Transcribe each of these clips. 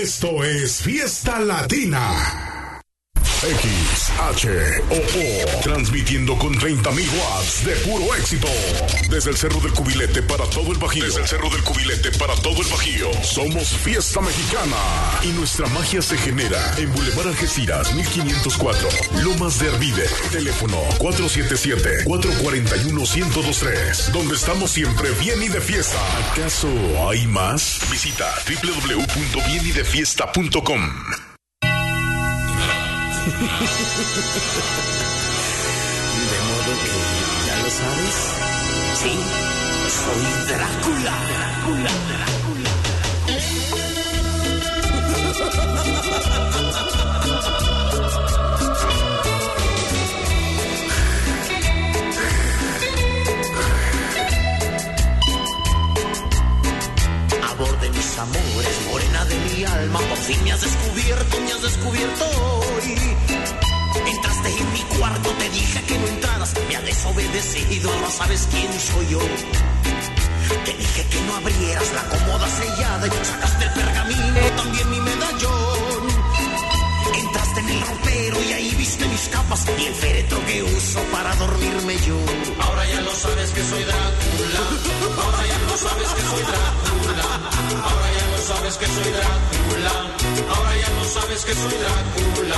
Esto es Fiesta Latina. XHOO, transmitiendo con 30,000 watts de puro éxito. Desde el Cerro del Cubilete para todo el Bajío. Somos Fiesta Mexicana. Y nuestra magia se genera en Boulevard Algeciras, 1504, Lomas de Hervide. Teléfono 477-441-1023. Donde estamos siempre bien y de fiesta. ¿Acaso hay más? Visita www.bienidefiesta.com. De modo que ya lo sabes. Sí, soy Drácula. Amor de mis amores, morena de mi alma, por fin me has descubierto hoy. Entraste en mi cuarto, te dije que no entraras, me has desobedecido, no sabes quién soy yo. Te dije que no abrieras la cómoda sellada y sacaste el pergamino, también mi medallón. Entraste en el ropero y ahí viste mis capas y el féretro que uso para dormirme yo. Ahora ya lo sabes que soy Drácula. Ahora ya lo sabes que soy Drácula. Ahora ya lo sabes que soy Drácula. Ahora ya lo sabes que soy Drácula.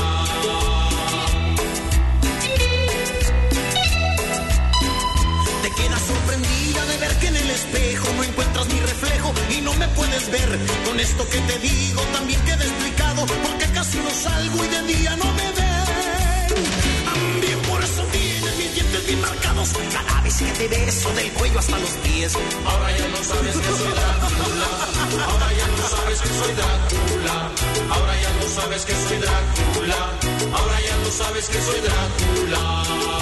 Te quedas sorprendida de ver que en el espejo no encuentras mi reflejo y no me puedes ver. Con esto que te digo también queda explicado porque casi no salgo y de día no me ven. También por eso tienen mis dientes bien marcados cada vez que te beso del cuello hasta los pies. Ahora ya no sabes que soy Drácula. Ahora ya no sabes que soy Drácula. Ahora ya no sabes que soy Drácula. Ahora ya no sabes que soy Drácula.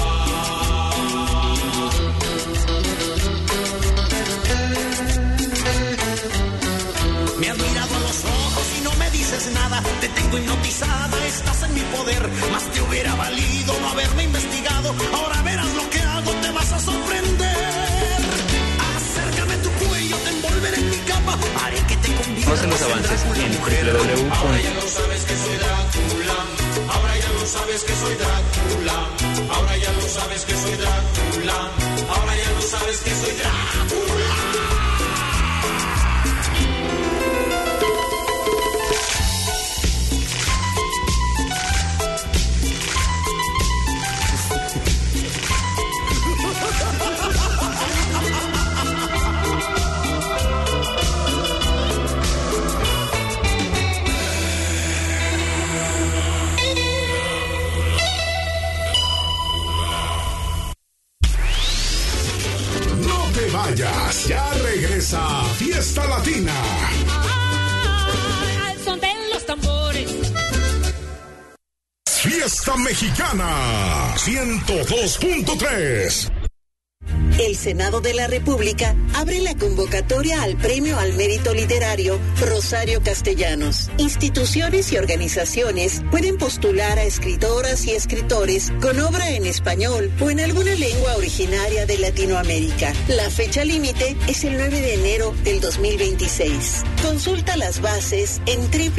Me has mirado a los ojos y no me dices nada. Te tengo hipnotizada, estás en mi poder. Más te hubiera valido no haberme investigado. Ahora verás lo que hago, te vas a sorprender. Acércame tu cuello, te envolveré en mi capa. Haré que te conviertas en avances en www. Ahora ya no sabes que soy Drácula. Ahora ya no sabes que soy Drácula. Ahora ya no sabes que soy Drácula. Ahora ya no sabes que soy Drácula. Ya regresa Fiesta Latina. Al son de los tambores. Fiesta Mexicana 102.3. El Senado de la República abre la convocatoria al Premio al Mérito Literario Rosario Castellanos. Instituciones y organizaciones pueden postular a escritoras y escritores con obra en español o en alguna lengua originaria de Latinoamérica. La fecha límite es el 9 de enero del 2026. Consulta las bases en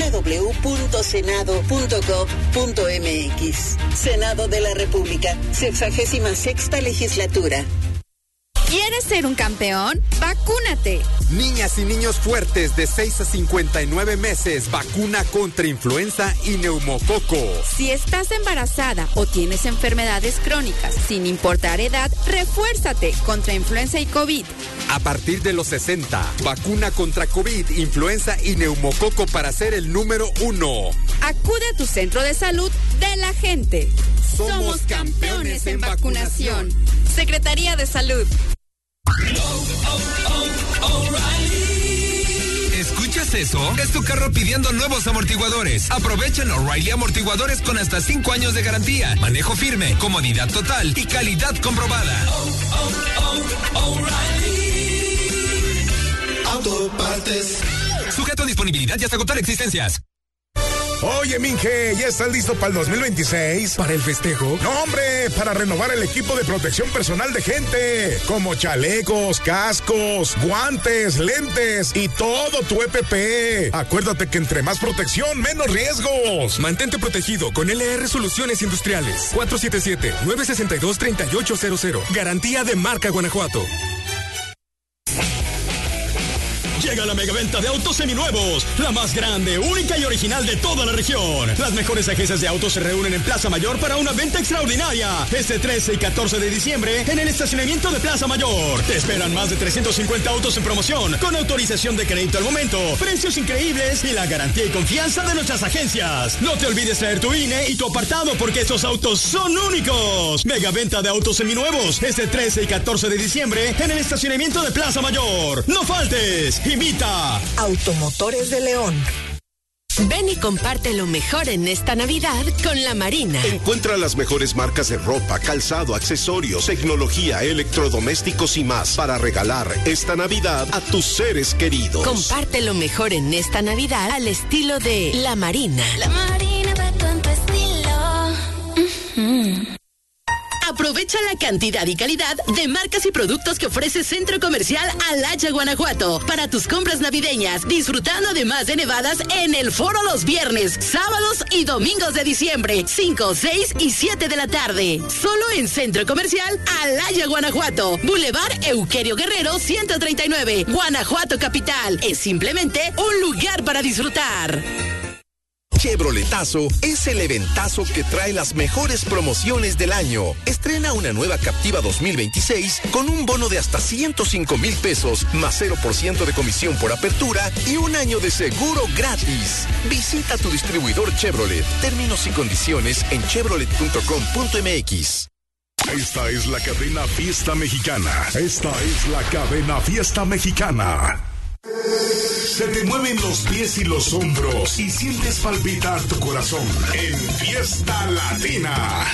www.senado.gov.mx. Senado de la República, 66ª legislatura. ¿Quieres ser un campeón? ¡Vacúnate! Niñas y niños fuertes de 6 a 59 meses, vacuna contra influenza y neumococo. Si estás embarazada o tienes enfermedades crónicas, sin importar edad, refuérzate contra influenza y COVID. A partir de los 60, vacuna contra COVID, influenza y neumococo para ser el número 1. Acude a tu centro de salud de la gente. Somos campeones en vacunación. Secretaría de Salud. ¿Escuchas eso? Es tu carro pidiendo nuevos amortiguadores. Aprovechen O'Reilly Amortiguadores con hasta 5 años de garantía, manejo firme, comodidad total y calidad comprobada. Autopartes. Sujeto a disponibilidad y hasta agotar existencias. Oye, Minge, ¿ya estás listo para el 2026? ¿Para el festejo? No, hombre, para renovar el equipo de protección personal de gente, como chalecos, cascos, guantes, lentes y todo tu EPP. Acuérdate que entre más protección, menos riesgos. Mantente protegido con LR Soluciones Industriales. 477-962-3800. Garantía de marca Guanajuato. Llega la megaventa de autos seminuevos, la más grande, única y original de toda la región. Las mejores agencias de autos se reúnen en Plaza Mayor para una venta extraordinaria. Este 13 y 14 de diciembre en el estacionamiento de Plaza Mayor. Te esperan más de 350 autos en promoción, con autorización de crédito al momento, precios increíbles y la garantía y confianza de nuestras agencias. No te olvides traer tu INE y tu apartado porque estos autos son únicos. Megaventa de autos seminuevos, este 13 y 14 de diciembre en el estacionamiento de Plaza Mayor. ¡No faltes! Invita Automotores de León. Ven y comparte lo mejor en esta Navidad con La Marina. Encuentra las mejores marcas de ropa, calzado, accesorios, tecnología, electrodomésticos y más para regalar esta Navidad a tus seres queridos. Comparte lo mejor en esta Navidad al estilo de La Marina. La Marina va con tu estilo. Aprovecha la cantidad y calidad de marcas y productos que ofrece Centro Comercial Alaya, Guanajuato. Para tus compras navideñas, disfrutando además de nevadas en el foro los viernes, sábados y domingos de diciembre, 5, 6 y 7 de la tarde. Solo en Centro Comercial Alaya, Guanajuato. Boulevard Euquerio Guerrero, 139, Guanajuato Capital. Es simplemente un lugar para disfrutar. Chevroletazo es el eventazo que trae las mejores promociones del año. Estrena una nueva Captiva 2026 con un bono de hasta 105,000 pesos, más 0% de comisión por apertura y un año de seguro gratis. Visita tu distribuidor Chevrolet. Términos y condiciones en chevrolet.com.mx. Esta es la cadena Fiesta Mexicana. Esta es la cadena Fiesta Mexicana. Se te mueven los pies y los hombros y sientes palpitar tu corazón en Fiesta Latina.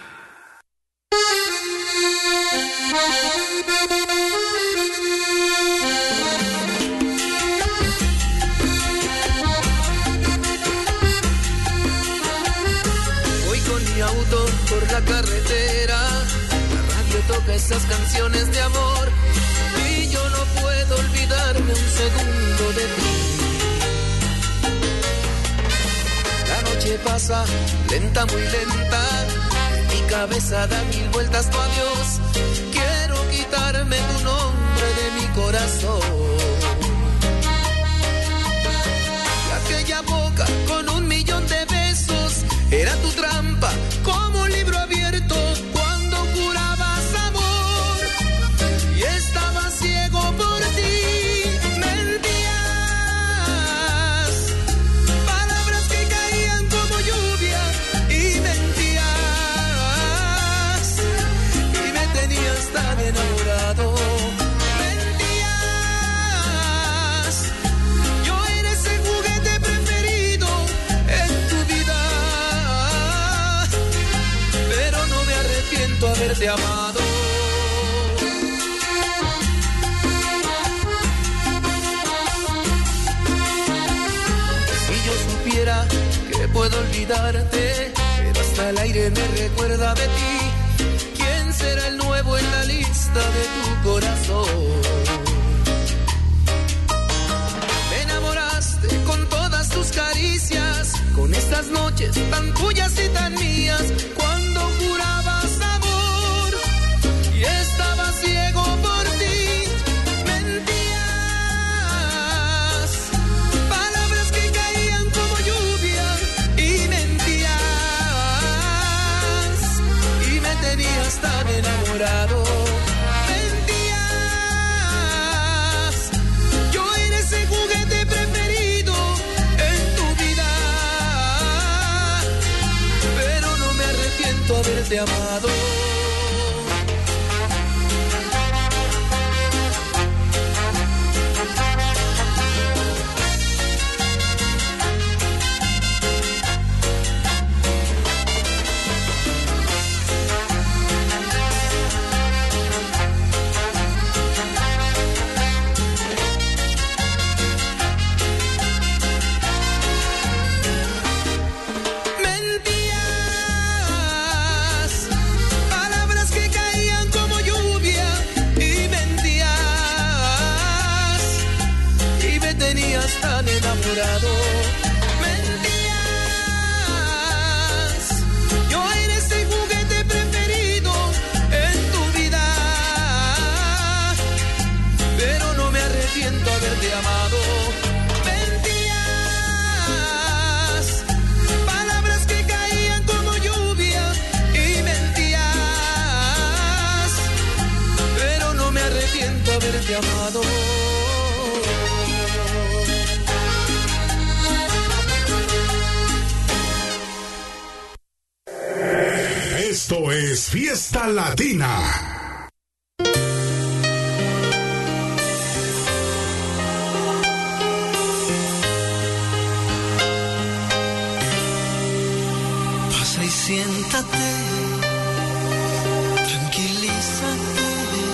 Voy con mi auto por la carretera, la radio toca esas canciones de amor. Y yo no puedo olvidarme un segundo de ti. La noche pasa lenta, muy lenta. Mi cabeza da 1000 vueltas tu adiós. Quiero quitarme tu nombre de mi corazón. Y aquella boca con 1,000,000 de besos era tu trampa como un libro abierto cuando jurabas amor. Y estaba ciego por ti, mentías, palabras que caían como lluvia y mentías, y me tenías tan enamorado, mentías, yo era ese juguete preferido en tu vida, pero no me arrepiento haberte amado. Que puedo olvidarte, pero hasta el aire me recuerda de ti. ¿Quién será el nuevo en la lista de tu corazón? Me enamoraste con todas tus caricias, con estas noches tan tuyas y tan mías, cuando jurabas amor y estaba ciego por ti. Tan enamorado, mentías, yo era ese juguete preferido en tu vida, pero no me arrepiento haberte amado. tan enamorado. Mentías, yo eres el juguete preferido en tu vida, pero no me arrepiento haberte amado. Mentías, palabras que caían como lluvia y mentías, pero no me arrepiento haberte amado. Esto es Fiesta Latina. Pasa y siéntate, tranquilízate.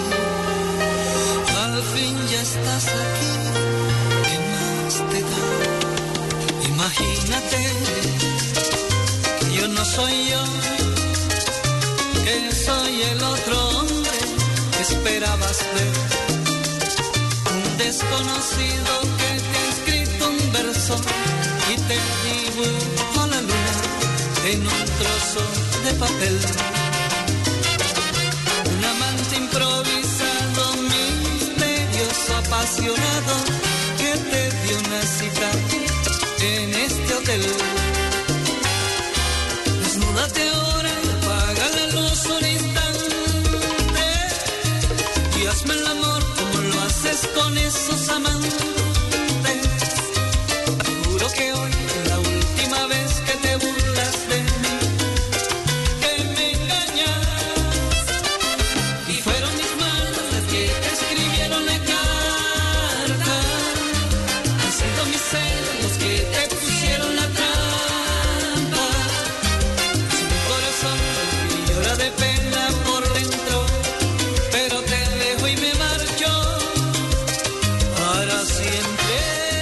Al fin ya estás aquí, ¿qué más te da? Imagínate que yo no soy yo, que soy el otro hombre que esperabas ver. Un desconocido que te ha escrito un verso y te dibujó la luna en un trozo de papel. Un amante improvisado, misterioso, apasionado, que te dio una cita en este hotel. Desnúdate ahora, apaga la luz un instante y hazme el amor como lo haces con esos amantes. Te juro que hoy es la última vez que te burlas de mí, que me engañas, y fueron mis manos las que te escribieron la carta. Han sido mis celos los que te pusieron la trampa. Es mi corazón que llora de pena por dentro, pero te dejo y me marcho para siempre.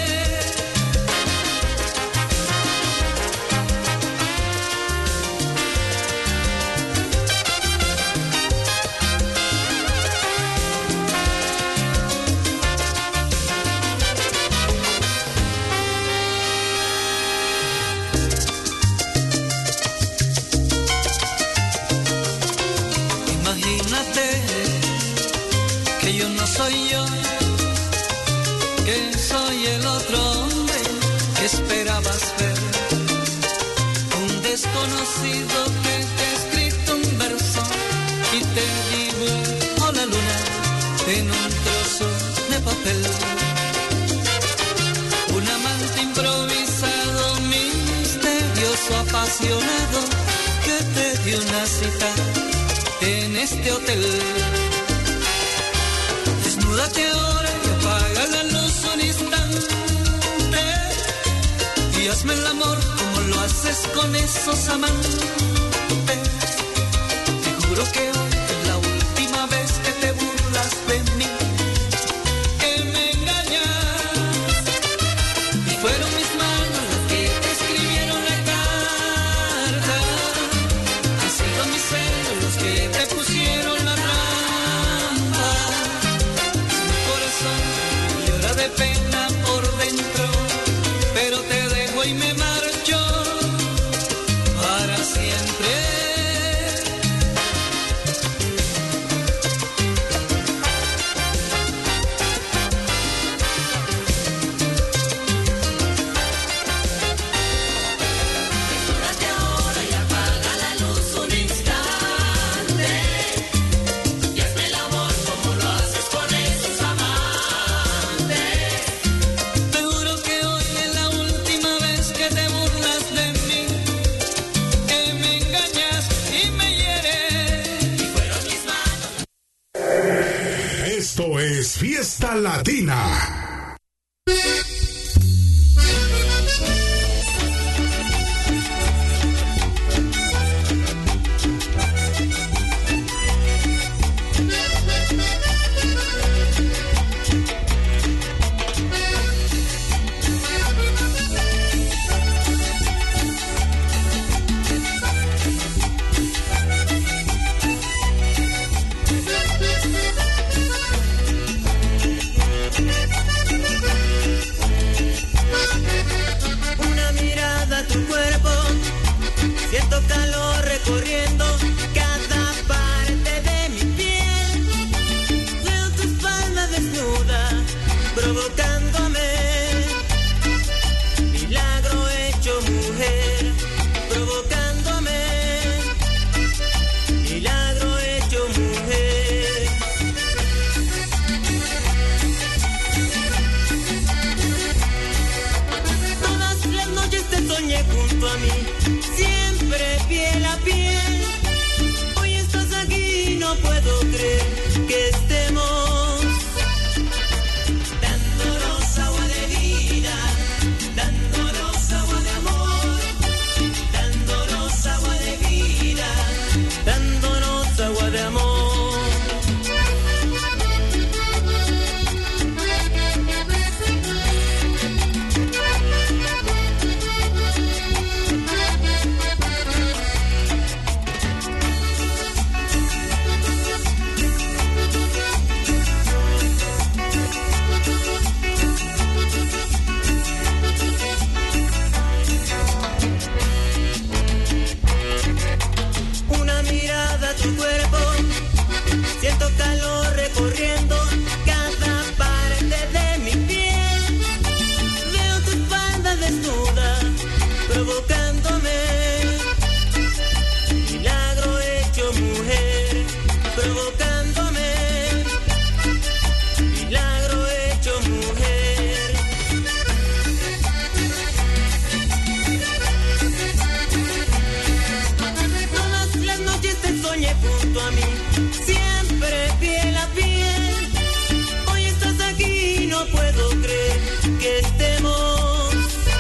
Imagínate que yo no soy yo, que soy el otro hombre que esperabas ver. Un desconocido que te ha escrito un verso y te dibujó la luna en un trozo de papel. Un amante improvisado, misterioso, apasionado, que te dio una cita en este hotel. Desnúdate ahora y apaga la luz un instante y hazme el amor como lo haces con esos amantes. Te juro que hoy es la última vez que te burlas de mí, que me engañas, y fueron mis manos las que te escribieron la carta. Han sido mis celos los que te pusieron la trampa. Es mi corazón que llora de pena por dentro, pero te dejo y me marcho para siempre. Desnúdate ahora y apaga la luz un instante y hazme el amor como lo haces con esos amantes. Te juro que hoy es la última vez que te burlas de mí, que me engañas y me hieres, y fueron mis manos. Esto es Fiesta Latina. soñé junto a mí, siempre piel a piel. Hoy estás aquí, no puedo creer que estemos dándonos agua de vida, dándonos agua de amor, dándonos agua de vida, dándonos agua de amor. Tu cuerpo, siento calor recorriendo cada parte de mi piel. Veo tu espalda desnuda, provocándome. Milagro hecho mujer, provocándome. Milagro hecho mujer. Todas las noches te soñé junto a mí, siempre piel a piel. Hoy estás aquí, no puedo creer que estemos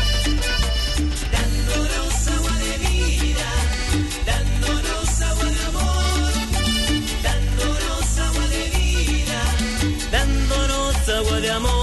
dándonos agua de vida, dándonos agua de amor, dándonos agua de vida, dándonos agua de amor.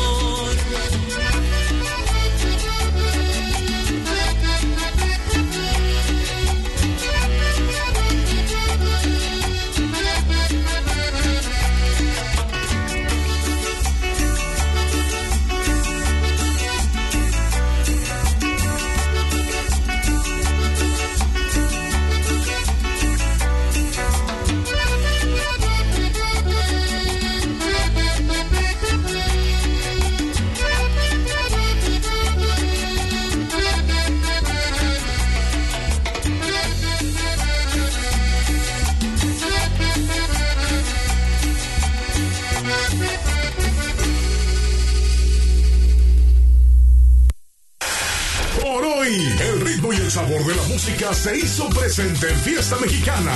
Por hoy, el ritmo y el sabor de la música se hizo presente en Fiesta Mexicana.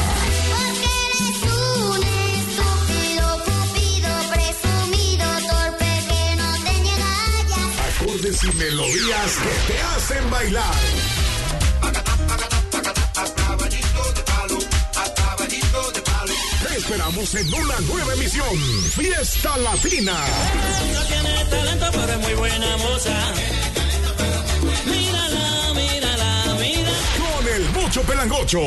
Acordes y melodías que te hacen bailar. Te esperamos en una nueva emisión. Fiesta Latina. No tiene talento, pero es muy buena moza. Mírala, mírala, mírala. Con el Mucho Pelangocho.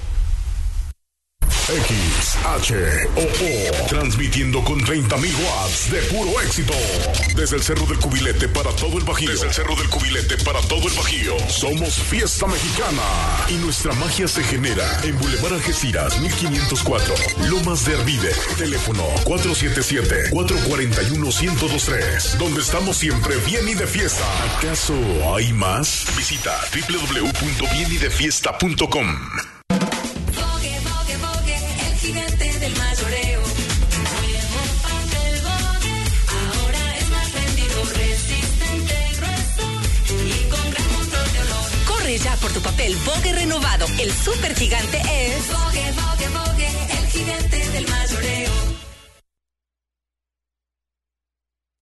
XHOO, transmitiendo con 30,000 watts de puro éxito. Desde el Cerro del Cubilete para todo el Bajío. Desde el Cerro del Cubilete para todo el Bajío. Somos Fiesta Mexicana. Y nuestra magia se genera en Boulevard Algeciras, 1504. Lomas de Arvide. Teléfono 477-441-1023. Donde estamos siempre bien y de fiesta. ¿Acaso hay más? Visita www.bienidefiesta.com. Del mayoreo, nuevo papel Vogue, ahora es más rendido, resistente, grueso y con gran control de olor. Corre ya por tu papel Vogue renovado. El super gigante es Vogue, Vogue, Vogue, el gigante del mayoreo.